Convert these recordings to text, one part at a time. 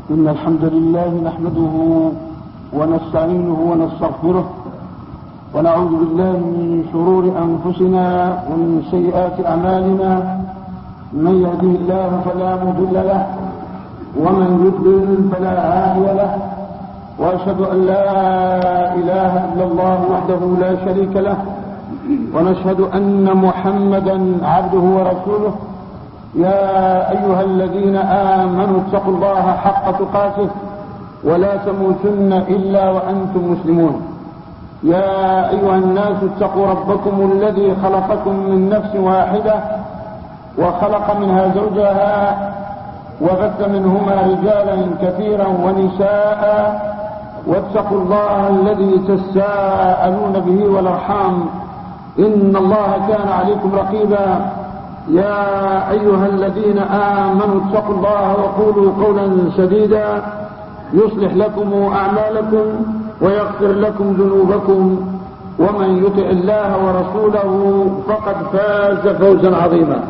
إن الحمد لله نحمده ونستعينه ونستغفره ونعوذ بالله من شرور أنفسنا ومن سيئات أعمالنا. من يهده الله فلا مضل له ومن يضلل فلا هادي له، وأشهد أن لا إله إلا الله وحده لا شريك له، ونشهد أن محمدا عبده ورسوله. يا أيها الذين آمنوا اتقوا الله حق تقاته ولا تموتن إلا وأنتم مسلمون. يا أيها الناس اتقوا ربكم الذي خلقكم من نفس واحدة وخلق منها زوجها وبث منهما رجالا كثيرا ونساء، واتقوا الله الذي تساءلون به والأرحام إن الله كان عليكم رقيبا. يا أيها الذين آمنوا اتقوا الله وقولوا قولا سديدا يصلح لكم أعمالكم ويغفر لكم ذنوبكم، ومن يطع الله ورسوله فقد فاز فوزا عظيما.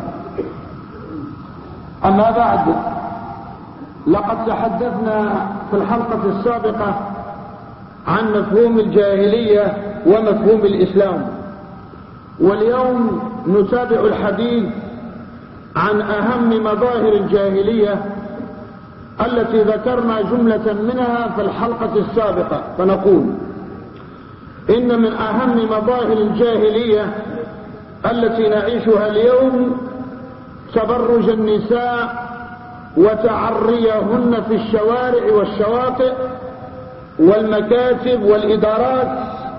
أما بعد، لقد تحدثنا في الحلقة السابقة عن مفهوم الجاهلية ومفهوم الإسلام، واليوم نتابع الحديث عن أهم مظاهر الجاهلية التي ذكرنا جملة منها في الحلقة السابقة. فنقول إن من أهم مظاهر الجاهلية التي نعيشها اليوم تبرج النساء وتعريهن في الشوارع والشواطئ والمكاتب والإدارات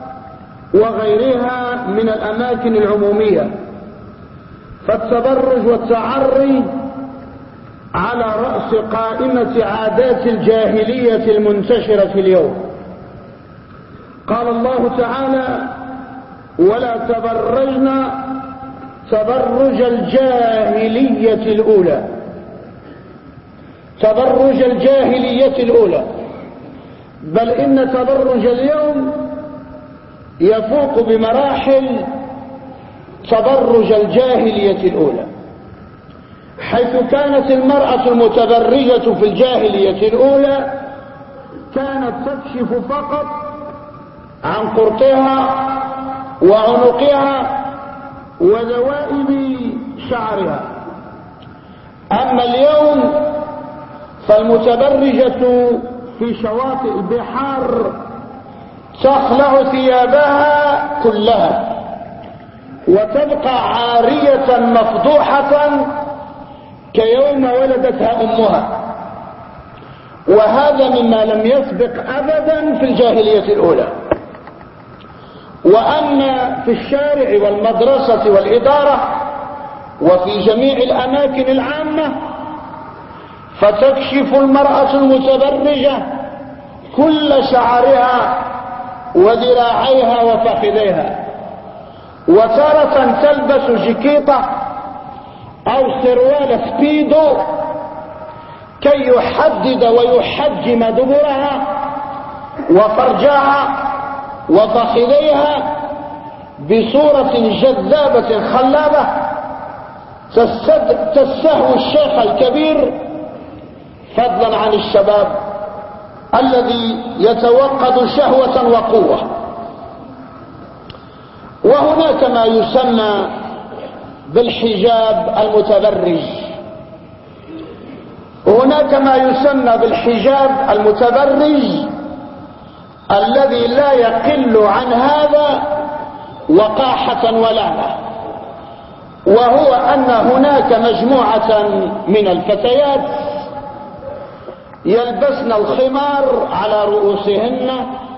وغيرها من الأماكن العمومية. فالتبرج والتعري على رأس قائمة عادات الجاهلية المنتشرة اليوم. قال الله تعالى: ولا تبرجن تبرج الجاهلية الأولى. تبرج الجاهلية الأولى، بل إن تبرج اليوم يفوق بمراحل تبرج الجاهلية الأولى، حيث كانت المرأة المتبرجة في الجاهلية الأولى كانت تكشف فقط عن قرطها وعنقها وذوائب شعرها. أما اليوم فالمتبرجة في شواطئ البحار تخلع ثيابها كلها وتبقى عارية مفضوحة كيوم ولدتها أمها، وهذا مما لم يسبق أبدا في الجاهلية الأولى. وأما في الشارع والمدرسة والإدارة وفي جميع الأماكن العامة فتكشف المرأة المتبرجة كل شعرها وذراعيها وفخذيها، وتارة تلبس جيكيطة أو سروال سبيدو كي يحدد ويحجم دبرها وفرجها وفخذيها بصورة جذابة خلابة تستهوي الشيخ الكبير، فضلا عن الشباب الذي يتوقد شهوة وقوة. وهناك ما يسمى بالحجاب المتبرج. هناك ما يسمى بالحجاب المتبرج الذي لا يقل عن هذا وقاحة ولعنة، وهو أن هناك مجموعة من الفتيات يلبسن الخمار على رؤوسهن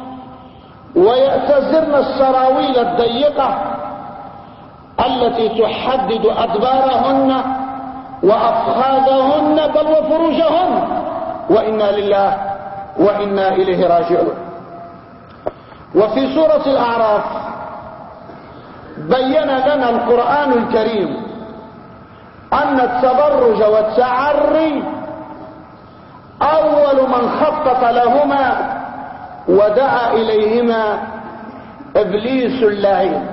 ويأتزرن السراويل الضيقة التي تحدد أدبارهن وأفخاذهن بل وفروجهن، وإنا لله وإنا إليه راجعون. وفي سورة الأعراف بين لنا القرآن الكريم أن التبرج والتعري أول من خطط لهما ودعا إليهما إبليس اللعين.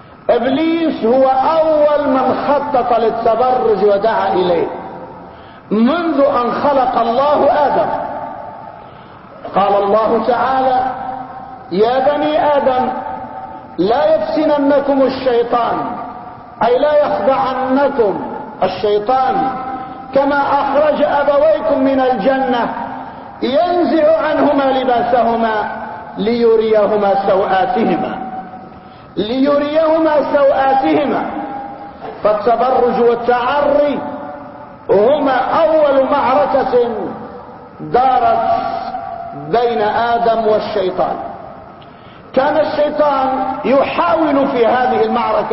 إبليس هو أول من خطط للتبرج ودعا إليه، منذ أن خلق الله آدم. قال الله تعالى: يا بني آدم لا يفتننكم الشيطان، أي لا يخدعنكم الشيطان كما أخرج أبويكم من الجنة ينزع عنهما لباسهما ليريهما سوآتهما. فالتبرج والتعري هما أول معركة دارت بين آدم والشيطان. كان الشيطان يحاول في هذه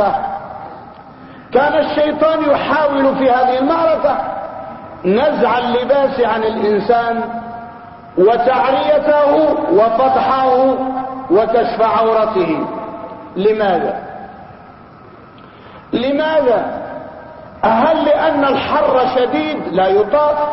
المعركة نزع اللباس عن الإنسان وتعريته وفضحه وكشف عورته. لماذا؟ هل لأن الحر شديد لا يطاق،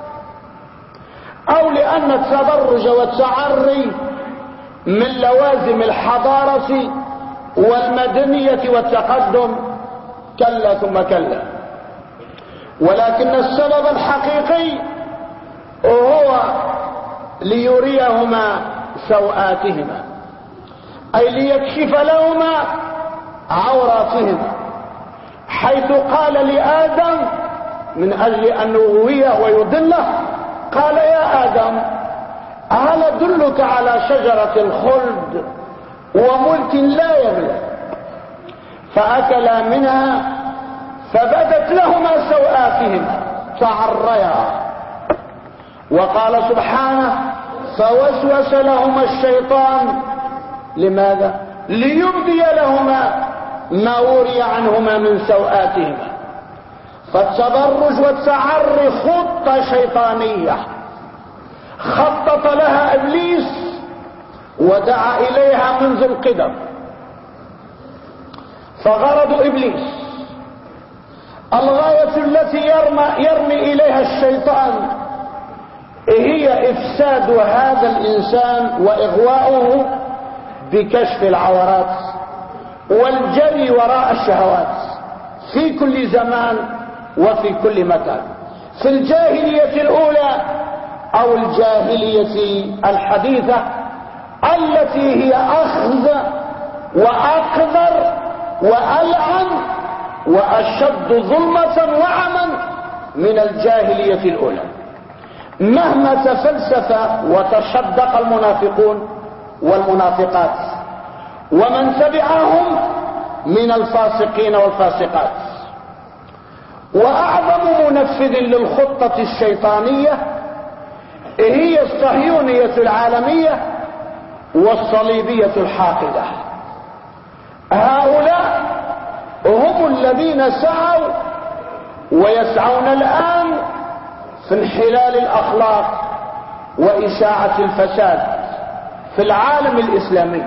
أو لأن التبرج والتعري من لوازم الحضارة والمدنية والتقدم؟ كلا ثم كلا. ولكن السبب الحقيقي هو ليريهما سوآتهما، أي ليكشف لهما عوراتهما، حيث قال لآدم من أجل أن يغويه ويضله، قال: يا آدم هل أدلك على شجرة الخلد وملك لا يبلى؟ فأكلا منها فبدت لهما سوآتهما تعريا. وقال سبحانه: فوسوس لهما الشيطان. لماذا؟ ليبدي لهما ما وري عنهما من سوآتهما. فالتبرج والتعري خطة شيطانية خطط لها إبليس ودعا إليها منذ القدم. فغرض إبليس، الغاية التي يرمي إليها الشيطان، هي إفساد هذا الإنسان وإغواؤه بكشف العورات والجري وراء الشهوات في كل زمان وفي كل مكان، في الجاهلية الأولى أو الجاهلية الحديثة التي هي أخذ وأقذر وألعن وأشد ظلمة وعما من الجاهلية الأولى. مهما تفلسف وتشدق المنافقون والمنافقات ومن تبعهم من الفاسقين والفاسقات، وأعظم منفذ للخطة الشيطانية هي الصهيونية العالمية والصليبية الحاقدة. هؤلاء هم الذين سعوا ويسعون الآن في انحلال الأخلاق وإشاعة الفساد في العالم الإسلامي.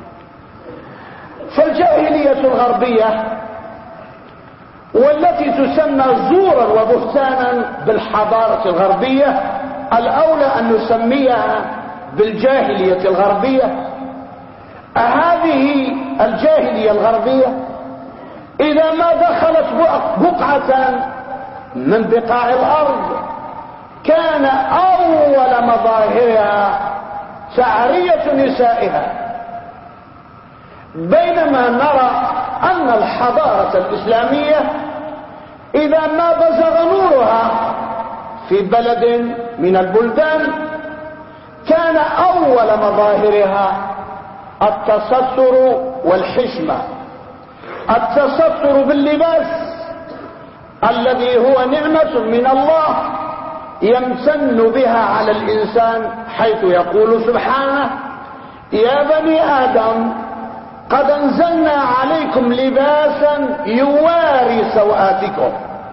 فالجاهلية الغربية والتي تسمى زورا وبهتانا بالحضارة الغربية، الأولى أن نسميها بالجاهلية الغربية. هذه الجاهلية الغربية إذا ما دخلت بقعة من بقاع الأرض كان أول مظاهرها تعرية نسائها، بينما نرى أن الحضارة الإسلامية إذا ما بزغ نورها في بلد من البلدان كان أول مظاهرها التستر والحشمة، التستر باللباس الذي هو نعمة من الله يمتن بها على الإنسان، حيث يقول سبحانه: يا بني آدم قد أنزلنا عليكم لباسا يواري سوآتكم.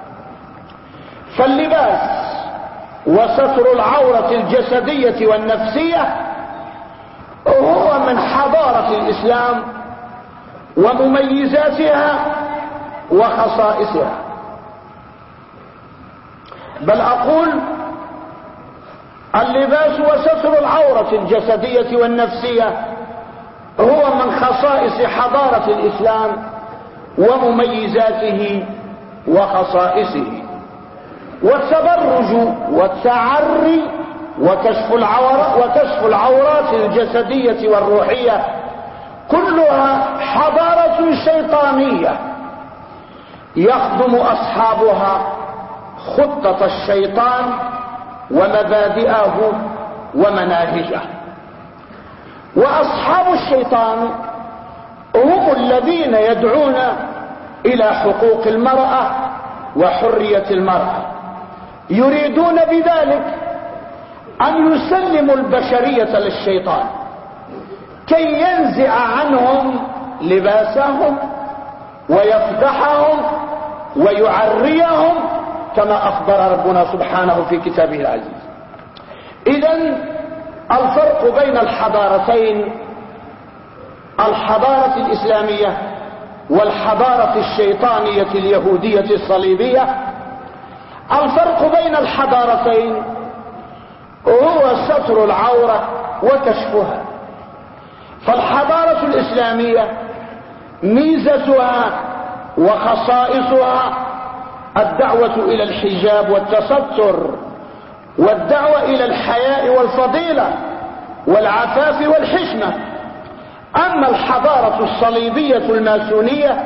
فاللباس وستر العورة الجسدية والنفسية هو من حضارة الإسلام ومميزاتها وخصائصها، بل أقول اللباس وستر العورة الجسدية والنفسية هو من خصائص حضارة الإسلام ومميزاته وخصائصه. والتبرج والتعري وكشف العورات الجسدية والروحية كلها حضارة شيطانية يخدم أصحابها خطة الشيطان ومبادئه ومناهجه. وأصحاب الشيطان هم الذين يدعون إلى حقوق المرأة وحرية المرأة، يريدون بذلك أن يسلموا البشرية للشيطان كي ينزع عنهم لباسهم ويفضحهم ويعريهم كما أخبر ربنا سبحانه في كتابه العزيز. إذن الفرق بين الحضارتين، الحضارة الإسلامية والحضارة الشيطانية اليهودية الصليبية، الفرق بين الحضارتين هو ستر العورة وكشفها. فالحضارة الإسلامية ميزتها وخصائصها الدعوة إلى الحجاب والتستر والدعوة إلى الحياء والفضيلة والعفاف والحشمة. أما الحضارة الصليبية الماسونية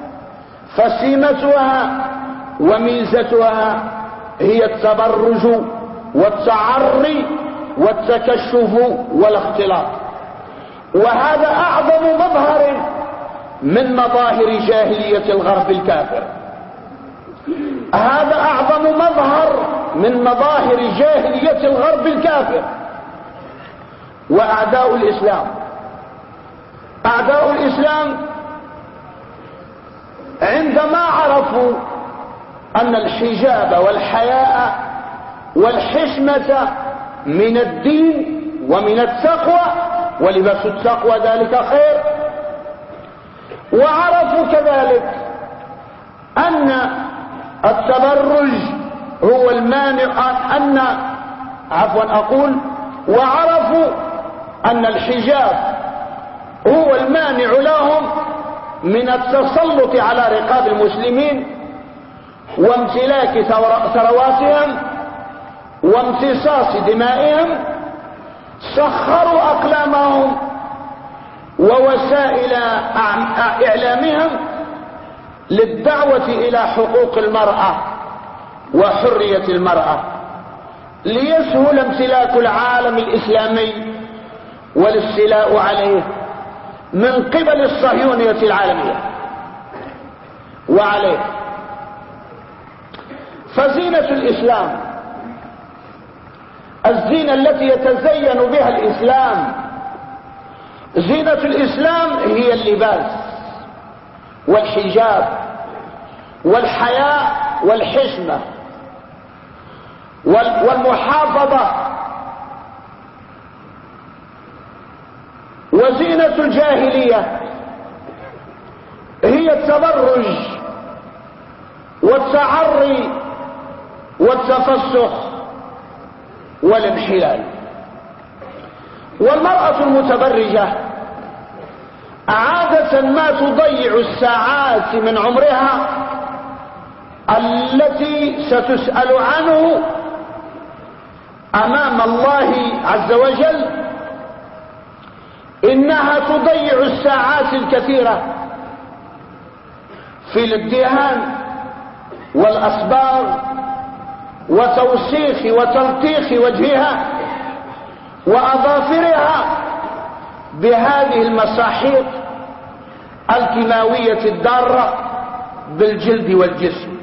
فسمتها وميزتها هي التبرج والتعري والتكشف والاختلاط، وهذا أعظم مظهر من مظاهر جاهلية الغرب الكافر. هذا أعظم مظهر من مظاهر جاهلية الغرب الكافر. وأعداء الإسلام، أعداء الإسلام عندما عرفوا أن الحجاب والحياء والحشمة من الدين ومن التقوى، ولباس التقوى ذلك خير، وعرفوا كذلك أن التبرج هو المانع، وعرفوا أن الحجاب هو المانع لهم من التسلط على رقاب المسلمين وامتلاك ثرواتهم وامتصاص دمائهم، سخروا أقلامهم ووسائل إعلامهم للدعوة إلى حقوق المرأة وحرية المرأة، ليسهل امتلاك العالم الإسلامي والاستيلاء عليه من قبل الصهيونية العالمية وعليه. فزينة الإسلام، الزينة التي يتزين بها الإسلام، زينة الإسلام هي اللباس والحجاب والحياء والحشمة والمحافظة. وزينة الجاهلية هي التبرج والتعري والتفسخ والانحلال. والمرأة المتبرجة عادة ما تضيع الساعات من عمرها التي ستسأل عنه أمام الله عز وجل. إنها تضيع الساعات الكثيرة في الادهان والأصباغ وتوسيخ وتلطيخ وجهها وأظافرها بهذه المساحيق الكيماوية الضارة بالجلد والجسم.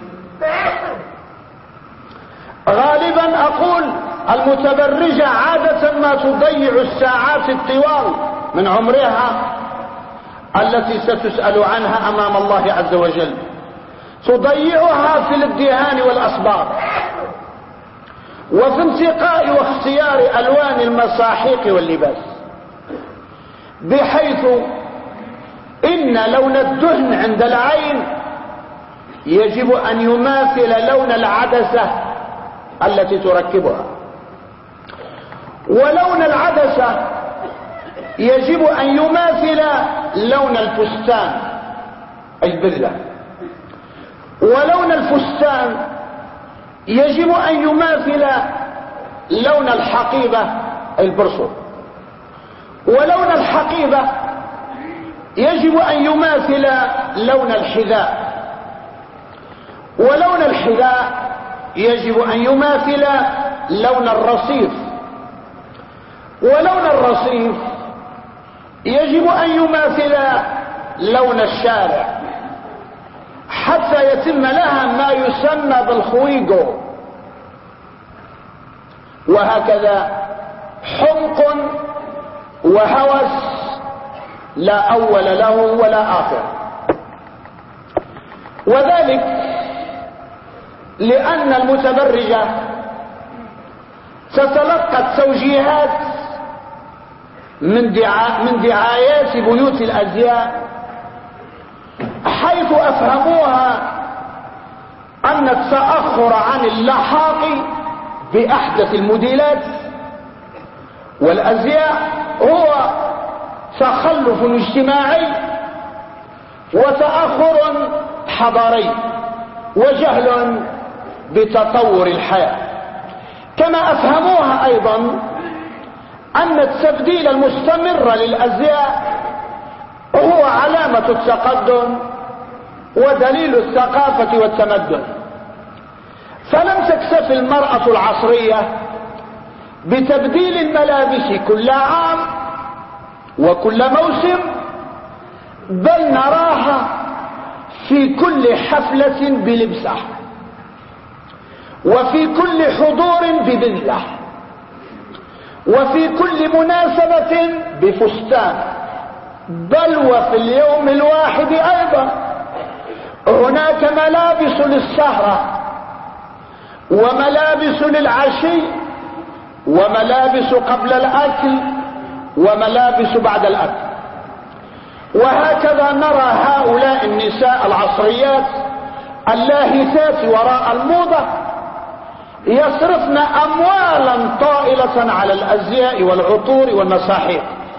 غالبا أقول المتبرجة عادة ما تضيع الساعات الطوال من عمرها التي ستسأل عنها أمام الله عز وجل، تضيعها في الادهان والأصباغ وفي انتقاء واختيار ألوان المساحيق واللباس، بحيث إن لون الدهن عند العين يجب أن يماثل لون العدسة التي تركبها، ولون العدسة يجب أن يماثل لون الفستان البلة، ولون الفستان يجب أن يماثل لون الحقيبة البرصل، ولون الحقيبة يجب أن يماثل لون الحذاء، ولون الحذاء يجب أن يماثل لون الرصيف، ولون الرصيف يجب أن يماثل لون الشارع، حتى يتم لها ما يسمى بالخويجو. وهكذا حمق وهوس لا أول له ولا آخر. وذلك لأن المتبرجة تتلقى التوجيهات من دعايات بيوت الأزياء، حيث أفهموها أن التأخر عن اللحاق بأحدث الموديلات والأزياء هو تخلف اجتماعي وتأخر حضاري وجهل بتطور الحياة. كما أفهموها أيضا أن التبديل المستمر للأزياء هو علامة التقدم ودليل الثقافة والتمدن. فلم تكتف المرأة العصرية بتبديل الملابس كل عام وكل موسم، بل نراها في كل حفلة بلبسة، وفي كل حضور ببذلة، وفي كل مناسبة بفستان، بل وفي اليوم الواحد أيضا هناك ملابس للسهرة، وملابس للعشي، وملابس قبل الأكل، وملابس بعد الأكل. وهكذا نرى هؤلاء النساء العصريات اللاهثات وراء الموضة يصرفن أموالا طائلة على الأزياء والعطور والمساحيق،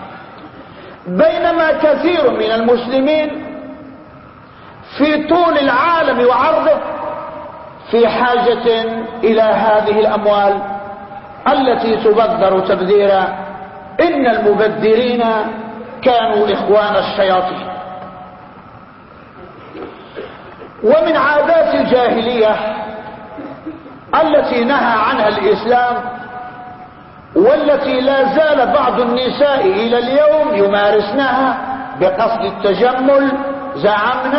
بينما كثير من المسلمين في طول العالم وعرضه في حاجة إلى هذه الأموال التي تبذر تبذيرا. إن المبذرين كانوا إخوان الشياطين. ومن عادات الجاهلية التي نهى عنها الإسلام، والتي لا زال بعض النساء إلى اليوم يمارسنها بقصد التجمل زعمنا،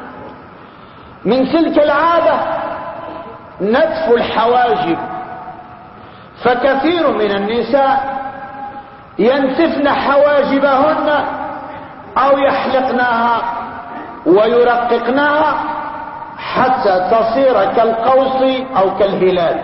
من تلك العادة نتف الحواجب. فكثير من النساء ينتفن حواجبهن أو يحلقنها ويرققنها حتى تصير كالقوس أو كالهلال.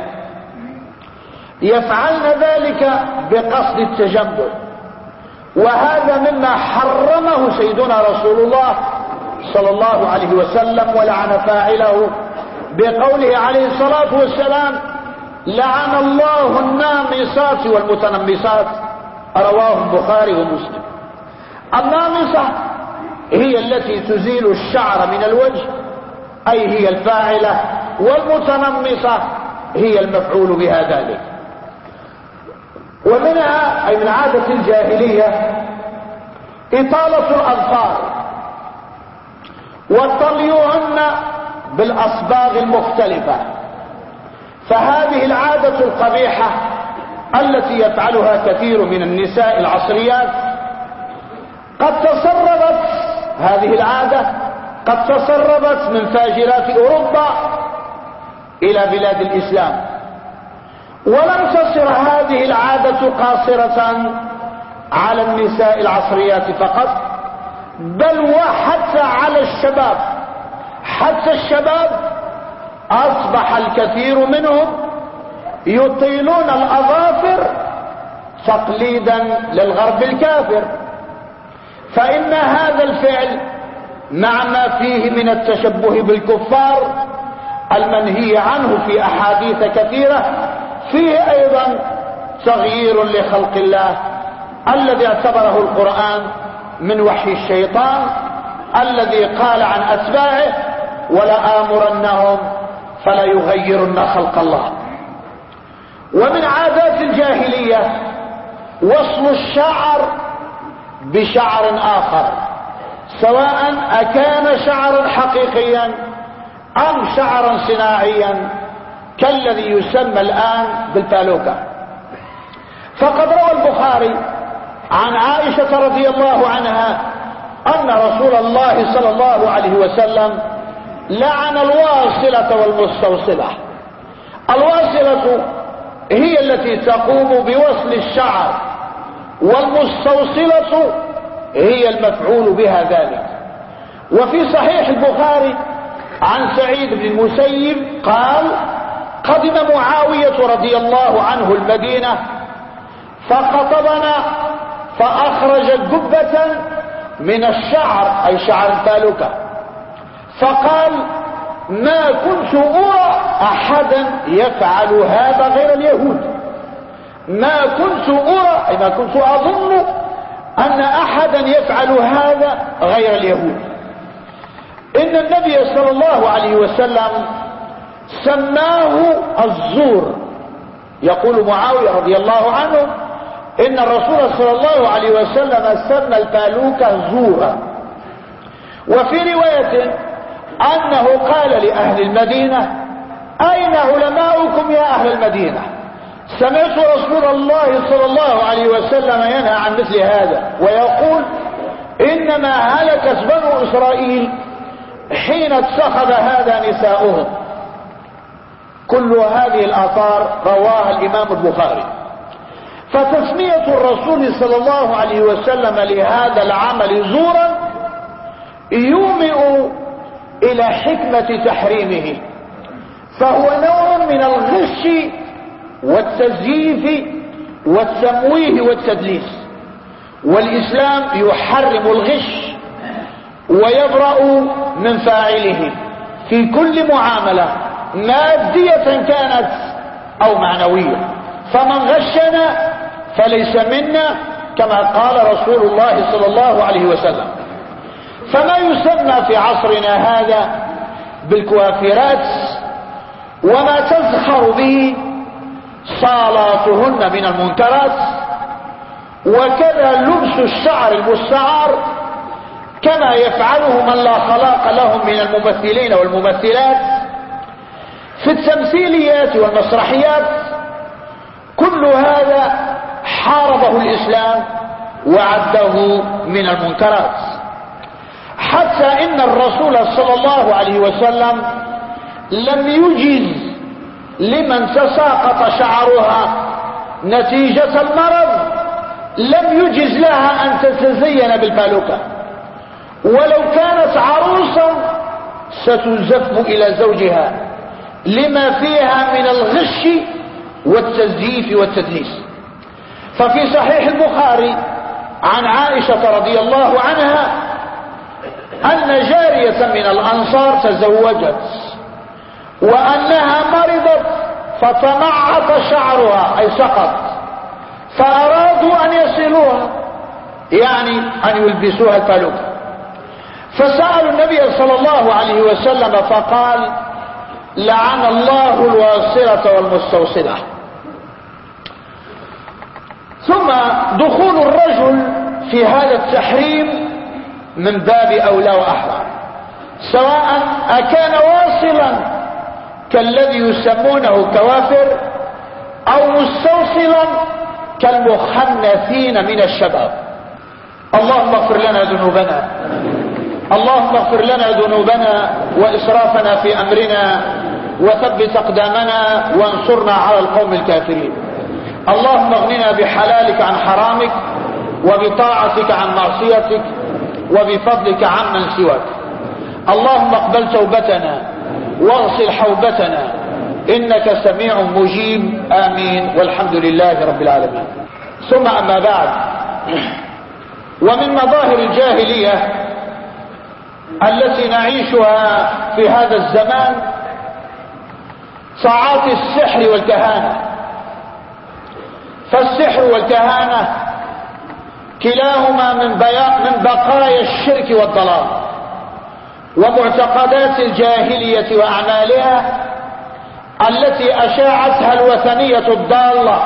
يفعلن ذلك بقصد التجمل، وهذا مما حرمه سيدنا رسول الله صلى الله عليه وسلم ولعن فاعله بقوله عليه الصلاة والسلام: لعن الله النامصات والمتنمصات. رواه البخاري ومسلم. النامصة هي التي تزيل الشعر من الوجه، أي هي الفاعلة، والمتنمصة هي المفعول بها ذلك. ومنها أي من عادة الجاهلية إطالة الأظفار وطليهن بالأصباغ المختلفة. فهذه العادة القبيحة التي يفعلها كثير من النساء العصريات قد تسربت، هذه العادة قد تسربت من فاجرات أوروبا إلى بلاد الإسلام. ولم تصر هذه العادة قاصرة على النساء العصريات فقط، بل وحتى على الشباب. حتى الشباب أصبح الكثير منهم يطيلون الأظافر تقليدا للغرب الكافر. فإن هذا الفعل مع ما فيه من التشبه بالكفار المنهي عنه في أحاديث كثيرة، فيه أيضا تغيير لخلق الله الذي اعتبره القرآن من وحي الشيطان، الذي قال عن أتباعه: ولآمرنهم فلا يغيرن خلق الله. ومن عادات الجاهلية وصل الشعر بشعر آخر، سواء أكان شعرا حقيقيا أم شعرا صناعيا كالذي يسمى الآن بالبالوكة. فقد روى البخاري عن عائشة رضي الله عنها أن رسول الله صلى الله عليه وسلم لعن الواصلة والمستوصلة. الواصلة هي التي تقوم بوصل الشعر، والمستوصلة هي المفعول بها ذلك. وفي صحيح البخاري عن سعيد بن المسيب قال: قدم معاوية رضي الله عنه المدينة فخطبنا فأخرج جبة من الشعر، أي شعر البالوكة، فقال: ما كنت أرى أحدا يفعل هذا غير اليهود. ما كنت أرى، أي ما كنت أظن أن أحدا يفعل هذا غير اليهود. إن النبي صلى الله عليه وسلم سماه الزور. يقول معاوية رضي الله عنه إن الرسول صلى الله عليه وسلم سمى البالوكة زورا. وفي رواية أنه قال لأهل المدينة: أين علماؤكم يا أهل المدينة؟ سمعت رسول الله صلى الله عليه وسلم ينهى عن مثل هذا ويقول: إنما هلكت بنو إسرائيل حين اتخذ هذا نساؤهم. كل هذه الآثار رواها الإمام البخاري. فتسمية الرسول صلى الله عليه وسلم لهذا العمل زورا يومئ إلى حكمة تحريمه، فهو نوع من الغش والتزييف والتمويه والتدليس. والإسلام يحرم الغش ويبرأ من فاعله في كل معاملة مادية كانت أو معنوية. فمن غشنا فليس منا، كما قال رسول الله صلى الله عليه وسلم. فما يسمى في عصرنا هذا بالكوافرات وما تزخر به صالاتهن من المنكرات، وكذا لبس الشعر المستعار كما يفعله من لا خلاق لهم من الممثلين والممثلات في التمثيليات والمسرحيات. كل هذا حاربه الإسلام وعده من المنكرات، حتى إن الرسول صلى الله عليه وسلم لم يجز لمن تساقط شعرها نتيجة المرض، لم يجز لها أن تتزين بالبالوكة، ولو كانت عروسا ستزف إلى زوجها لما فيها من الغش والتزييف والتدليس. ففي صحيح البخاري عن عائشة رضي الله عنها أن جارية من الأنصار تزوجت وأنها مرضت فتمعط شعرها أي سقط، فأرادوا أن يصلوها، يعني أن يلبسوها البالوكة، فسألوا النبي صلى الله عليه وسلم فقال: لعن الله الواصلة والمستوصلة. ثم دخول الرجل في هذا التحريم من باب أولى وأحرى، سواء أكان واصلا كالذي يسمونه كوافر أو مستوصلا كالمخنثين من الشباب. اللهم اغفر لنا ذنوبنا، اللهم اغفر لنا ذنوبنا وإسرافنا في أمرنا، وثبت أقدامنا وانصرنا على القوم الكافرين. اللهم اغننا بحلالك عن حرامك، وبطاعتك عن معصيتك، وبفضلك عمن سواك. اللهم اقبل توبتنا واغسل حوبتنا، إنك سميع مجيب. آمين، والحمد لله رب العالمين. ثم أما بعد، ومن مظاهر الجاهلية التي نعيشها في هذا الزمان تعاطي السحر والكهانة. فالسحر والكهانة كلاهما من بقايا الشرك والضلال ومعتقدات الجاهلية وأعمالها التي أشاعتها الوثنية الضالة،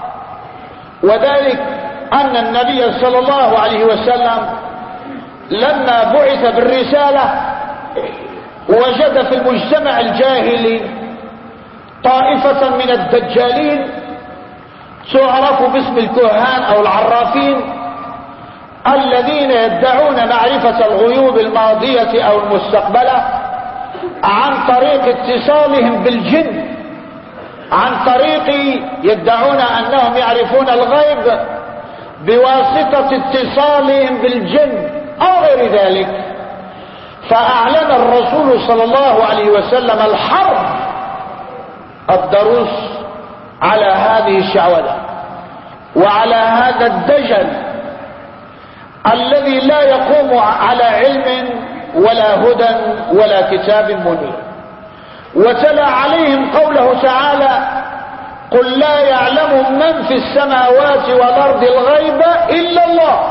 وذلك أن النبي صلى الله عليه وسلم لما بعث بالرسالة وجد في المجتمع الجاهلي طائفة من الدجالين تعرف باسم الكهان أو العرافين، الذين يدعون معرفة الغيوب الماضية أو المستقبلة عن طريق اتصالهم بالجن، عن طريق يدعون أنهم يعرفون الغيب بواسطة اتصالهم بالجن أو غير ذلك. فأعلن الرسول صلى الله عليه وسلم الحرب الضروس على هذه الشعوذة وعلى هذا الدجل الذي لا يقوم على علم ولا هدى ولا كتاب منير. وتلا عليهم قوله تعالى: قل لا يعلم من في السماوات والأرض الغيب إلا الله.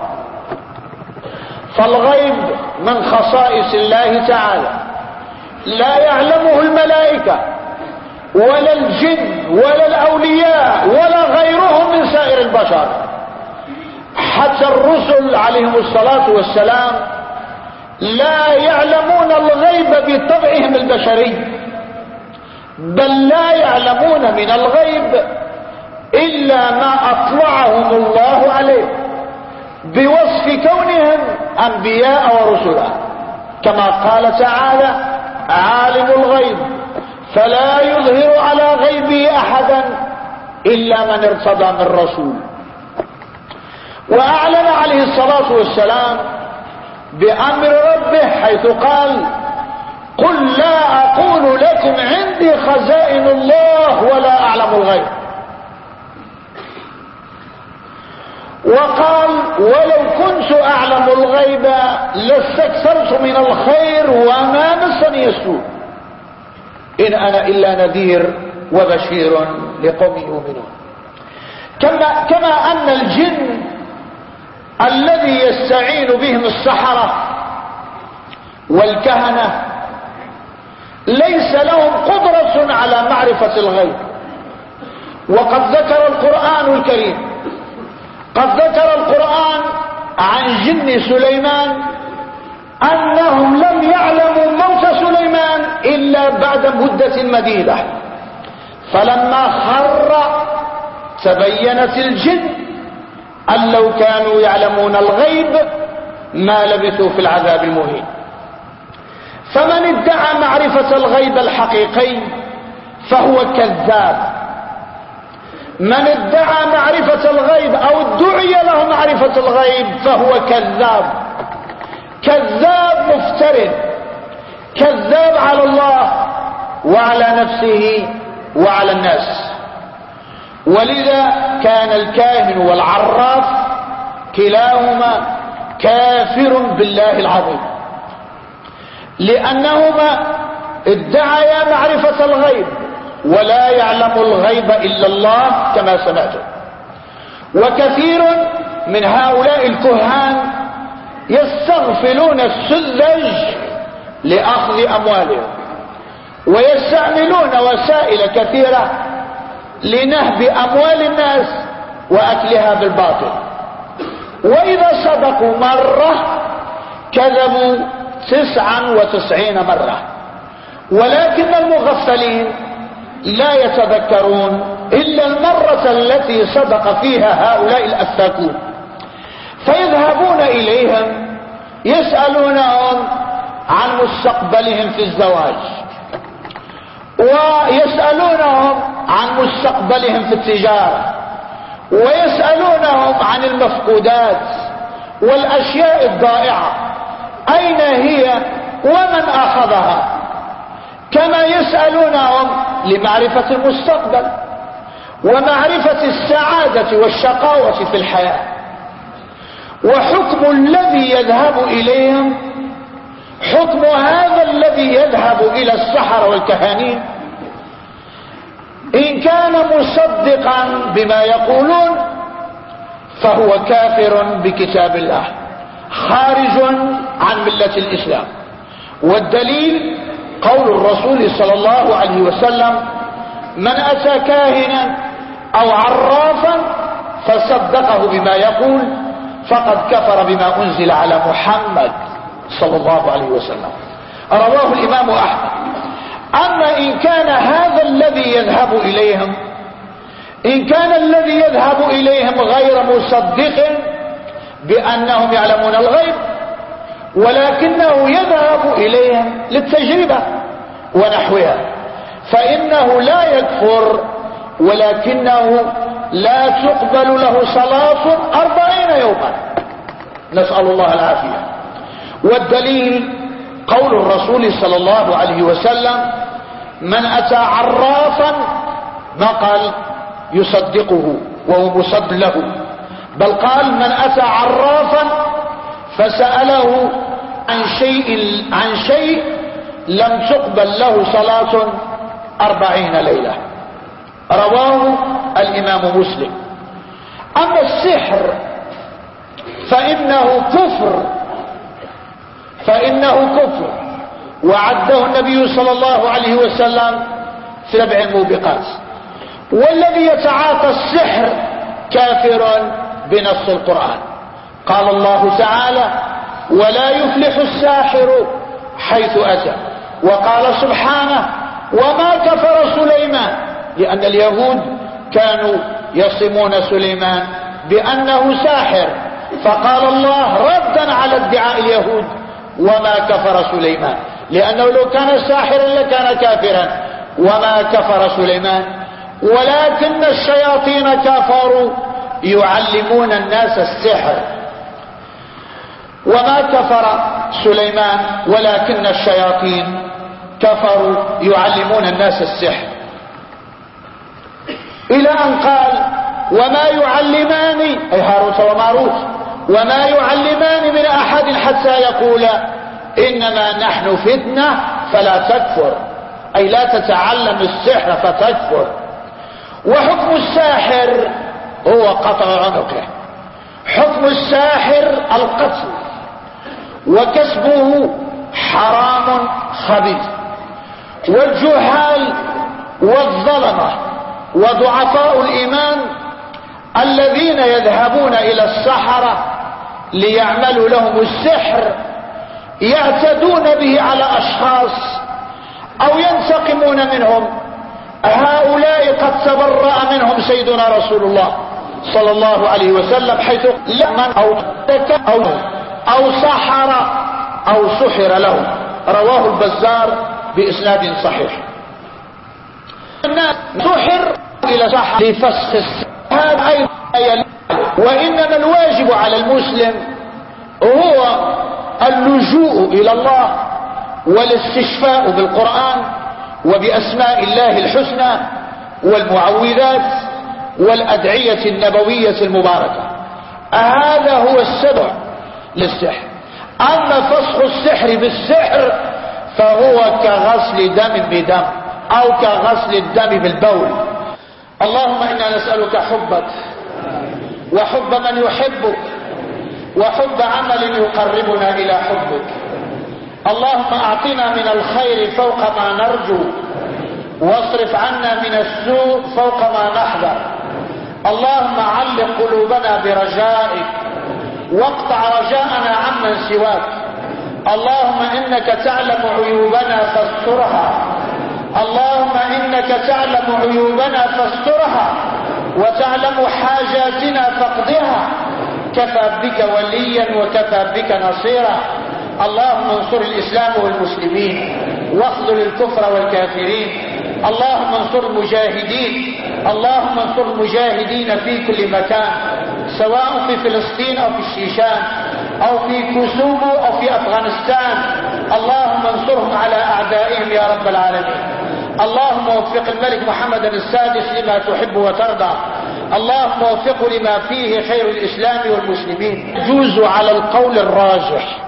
فالغيب من خصائص الله تعالى، لا يعلمه الملائكة ولا الجن ولا الأولياء ولا غيرهم من سائر البشر. حتى الرسل عليهم الصلاة والسلام لا يعلمون الغيب بطبعهم البشري، بل لا يعلمون من الغيب إلا ما أطلعهم الله عليه بوصف كونهم أنبياء ورسلا، كما قال تعالى: عالم الغيب فلا يظهر على غيبه أحدا إلا من ارتضى من رسول. وأعلن عليه الصلاة والسلام بأمر ربه حيث قال: قل لا أقول لكم عندي خزائن الله ولا أعلم الغيب. وقال: ولو كنت أعلم الغيب لاستكثرت من الخير وما مسني السوء إن أنا إلا نذير وبشير لقوم يؤمنون. كما أن الجن الذي يستعين بهم السحرة والكهنة ليس لهم قدرة على معرفة الغيب. وقد ذكر القرآن الكريم عن جن سليمان أنهم لم يعلموا موت سليمان إلا بعد مدة مديدة، فلما خر تبينت الجن أن لو كانوا يعلمون الغيب ما لبثوا في العذاب المهين. فمن ادعى معرفة الغيب الحقيقي فهو كذاب. من ادعى معرفة الغيب أو ادعي له معرفة الغيب فهو كذاب، كذاب مفترٍ، كذاب على الله وعلى نفسه وعلى الناس. ولذا كان الكاهن والعراف كلاهما كافر بالله العظيم، لأنهما ادعيا معرفة الغيب ولا يعلم الغيب إلا الله كما سمعتم. وكثير من هؤلاء الكهان يستغفلون السذج لأخذ أموالهم، ويستعملون وسائل كثيرة لنهب أموال الناس وأكلها بالباطل. وإذا صدقوا مرة كذبوا 99 مرة. ولكن المغفلين لا يتذكرون إلا المرة التي صدق فيها هؤلاء الأفاكون، فيذهبون إليهم يسألونهم عن مستقبلهم في الزواج، ويسألونهم عن مستقبلهم في التجارة، ويسألونهم عن المفقودات والأشياء الضائعة أين هي ومن أخذها، كما يسألونهم لمعرفة المستقبل ومعرفة السعادة والشقاوة في الحياة. وحكم الذي يذهب إليهم حكم هذا الذي يذهب إلى السحرة والكهانين، إن كان مصدقا بما يقولون فهو كافر بكتاب الله خارج عن ملة الإسلام. والدليل قول الرسول صلى الله عليه وسلم: من أتى كاهنا أو عرافا فصدقه بما يقول فقد كفر بما أنزل على محمد صلى الله عليه وسلم. رواه الإمام أحمد. أما إن كان هذا الذي يذهب إليهم، إن كان الذي يذهب إليهم غير مصدق بأنهم يعلمون الغيب، ولكنه يذهب إليهم للتجربة ونحوها، فإنه لا يكفر، ولكنه لا تقبل له صلاة 40 يوما، نسأل الله العافية. والدليل قول الرسول صلى الله عليه وسلم: من أتى عرافا، ما قال يصدقه وهو مصدق له، بل قال: من أتى عرافا فسأله عن شيء لم تقبل له صلاة 40 ليلة. رواه الإمام مسلم. أما السحر فإنه كفر، وعده النبي صلى الله عليه وسلم 7 موبقات. والذي يتعاطى السحر كافر بنص القرآن. قال الله تعالى: ولا يفلح الساحر حيث أتى. وقال سبحانه: وما كفر سليمان، لأن اليهود كانوا يصمون سليمان بأنه ساحر، فقال الله ردا على ادعاء اليهود: وما كفر سليمان، لأنه لو كان ساحرا لكان كافرا. وما كفر سليمان ولكن الشياطين كفروا يعلمون الناس السحر. وما كفر سليمان ولكن الشياطين كفروا يعلمون الناس السحر، إلى أن قال: وما يعلمان، أي هاروت وماروت، وما يعلمان من أحد حتى يقولا إنما نحن فتنة فلا تكفر، أي لا تتعلم السحر فتكفر. وحكم الساحر هو قطع عنقه، حكم الساحر القتل، وكسبه حرام خبيث. والجهال والظلمة وضعفاء الإيمان الذين يذهبون إلى السحرة ليعملوا لهم السحر يعتدون به على أشخاص أو ينتقمون منهم. هؤلاء قد تبرأ منهم سيدنا رسول الله صلى الله عليه وسلم، حيث لمن أو سحر أو سحر له. رواه البزار بإسناد صحيح. سحر إلى سحر لفسخ هذا أيضا. وإنما الواجب على المسلم هو اللجوء إلى الله والاستشفاء بالقرآن وبأسماء الله الحسنى والمعوذات والأدعية النبوية المباركة. هذا هو السبب للسحر. أما فسخ السحر بالسحر فهو كغسل دم بدم أو كغسل الدم بالبول. اللهم إنا نسألك حبك وحب من يحبك وحب عمل يقربنا إلى حبك. اللهم أعطنا من الخير فوق ما نرجو، واصرف عنا من السوء فوق ما نحذر. اللهم علق قلوبنا برجائك واقطع رجاءنا عمن سواك. اللهم إنك تعلم عيوبنا فاسترها، اللهم إنك تعلم عيوبنا فاسترها وتعلم حاجاتنا فاقضها. كفى بك وليا وكفى بك نصيرا. اللهم انصر الإسلام والمسلمين واخذل الكفر والكافرين. اللهم انصر المجاهدين، اللهم انصر المجاهدين في كل مكان، سواء في فلسطين أو في الشيشان أو في كوسوفو أو في أفغانستان. اللهم انصرهم على أعدائهم يا رب العالمين. اللهم وفق الملك محمد السادس لما تحب وترضى. اللهم وفقه لما فيه خير الإسلام والمسلمين. يجوز على القول الراجح